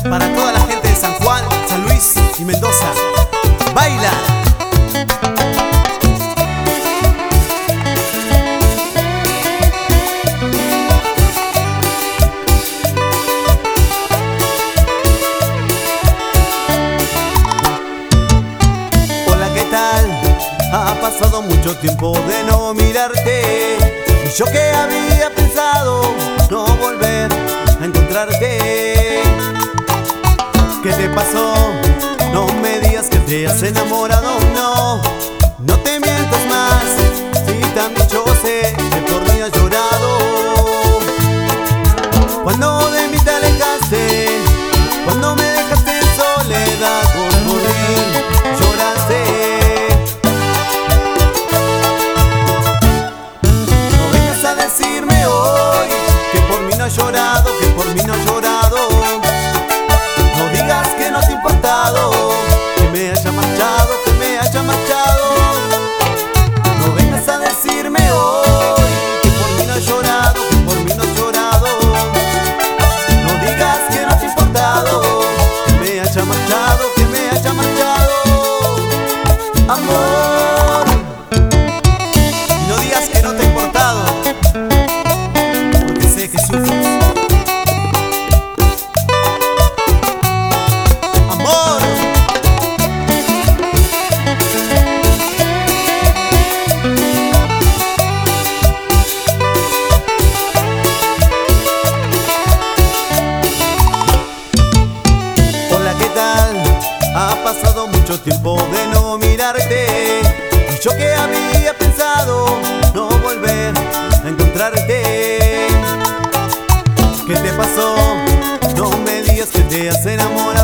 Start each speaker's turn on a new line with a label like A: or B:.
A: para toda la gente de San Juan, San Luis y Mendoza. ¡Baila! Hola, ¿qué tal? Ha pasado mucho tiempo de no mirarte, y yo que había pensado no volver a encontrarte. ¿Qué te pasó? No me digas que te has enamorado, no. No te mientas más, si también yo sé que por mí has llorado. Cuando de mí te alejaste, cuando me dejaste en soledad, por mí lloraste. No vengas a decirme hoy que por mí no has llorado, que por mí no has llorado. No digas que no te ha importado, que me haya marchado, que me haya marchado. No vengas a decirme hoy que por mí no has llorado, que por mí no has llorado. No digas que no te ha importado, que me haya marchado, que me haya marchado. Amor, y no digas que no te ha importado, porque sé que sufres. Ha pasado mucho tiempo de no mirarte, y yo que había pensado no volver a encontrarte. ¿Qué te pasó? No me digas que te has enamorado.